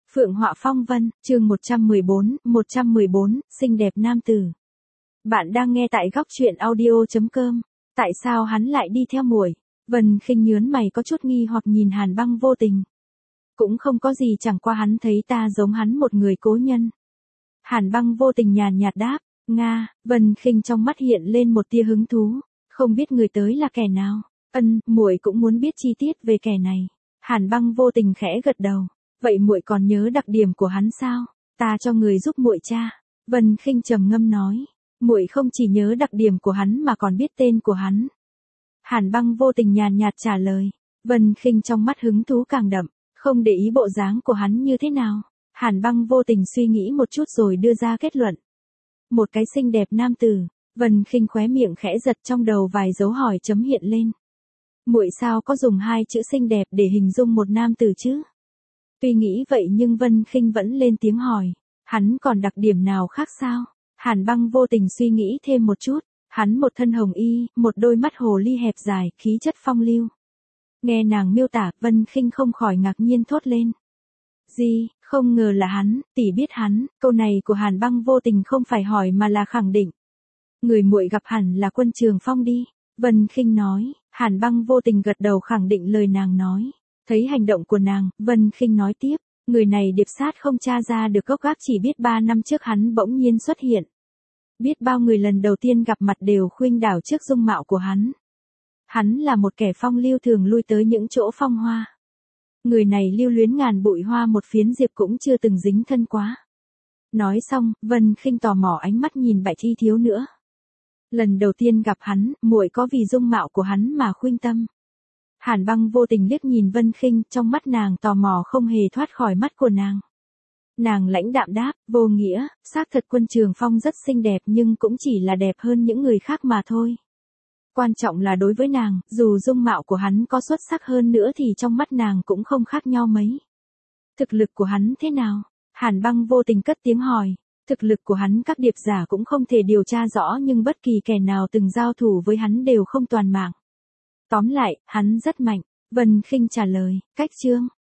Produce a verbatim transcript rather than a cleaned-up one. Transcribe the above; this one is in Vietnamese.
Phượng Họa Phong Vân, chương một trăm mười bốn, một trăm mười bốn, xinh đẹp nam tử. Bạn đang nghe tại góc truyện audio chấm com. Tại sao hắn lại đi theo muội? Vân Khinh nhướng mày có chút nghi hoặc nhìn Hàn Băng Vô Tình. Cũng không có gì, chẳng qua hắn thấy ta giống hắn một người cố nhân. Hàn Băng Vô Tình nhàn nhạt đáp, Nga. Vân Khinh trong mắt hiện lên một tia hứng thú, không biết người tới là kẻ nào. Ân, muội cũng muốn biết chi tiết về kẻ này. Hàn Băng Vô Tình khẽ gật đầu. Vậy muội còn nhớ đặc điểm của hắn sao? Ta cho người giúp muội tra. Vân Khinh trầm ngâm nói, muội không chỉ nhớ đặc điểm của hắn mà còn biết tên của hắn. Hàn Băng Vô Tình nhàn nhạt trả lời. Vân Khinh trong mắt hứng thú càng đậm, không để ý bộ dáng của hắn như thế nào. Hàn Băng Vô Tình suy nghĩ một chút rồi đưa ra kết luận. Một cái xinh đẹp nam tử. Vân Khinh khóe miệng khẽ giật, trong đầu vài dấu hỏi chấm hiện lên. Muội sao có dùng hai chữ xinh đẹp để hình dung một nam tử chứ? Tuy nghĩ vậy nhưng Vân Khinh vẫn lên tiếng hỏi, hắn còn đặc điểm nào khác sao? Hàn Băng Vô Tình suy nghĩ thêm một chút, hắn một thân hồng y, một đôi mắt hồ ly hẹp dài, khí chất phong lưu. Nghe nàng miêu tả, Vân Khinh không khỏi ngạc nhiên thốt lên. Gì, không ngờ là hắn, tỷ biết hắn. Câu này của Hàn Băng Vô Tình không phải hỏi mà là khẳng định. Người muội gặp hẳn là Quân Trường Phong đi. Vân Khinh nói. Hàn Băng Vô Tình gật đầu khẳng định lời nàng nói. Thấy hành động của nàng, Vân Khinh nói tiếp, người này điệp sát không tra ra được gốc gác, chỉ biết ba năm trước hắn bỗng nhiên xuất hiện. Biết bao người lần đầu tiên gặp mặt đều khuynh đảo trước dung mạo của hắn. Hắn là một kẻ phong lưu thường lui tới những chỗ phong hoa. Người này lưu luyến ngàn bụi hoa, một phiến diệp cũng chưa từng dính thân quá. Nói xong, Vân Khinh tò mò ánh mắt nhìn Bạch Y thiếu nữa. Lần đầu tiên gặp hắn, muội có vì dung mạo của hắn mà khuynh tâm. Hàn Băng Vô Tình liếc nhìn Vân Khinh, trong mắt nàng tò mò không hề thoát khỏi mắt của nàng. Nàng lãnh đạm đáp, vô nghĩa, xác thật Quân Trường Phong rất xinh đẹp nhưng cũng chỉ là đẹp hơn những người khác mà thôi. Quan trọng là đối với nàng, dù dung mạo của hắn có xuất sắc hơn nữa thì trong mắt nàng cũng không khác nhau mấy. Thực lực của hắn thế nào? Hàn Băng Vô Tình cất tiếng hỏi. Thực lực của hắn các điệp giả cũng không thể điều tra rõ, nhưng bất kỳ kẻ nào từng giao thủ với hắn đều không toàn mạng. Tóm lại, hắn rất mạnh. Vân Khinh trả lời, cách chương.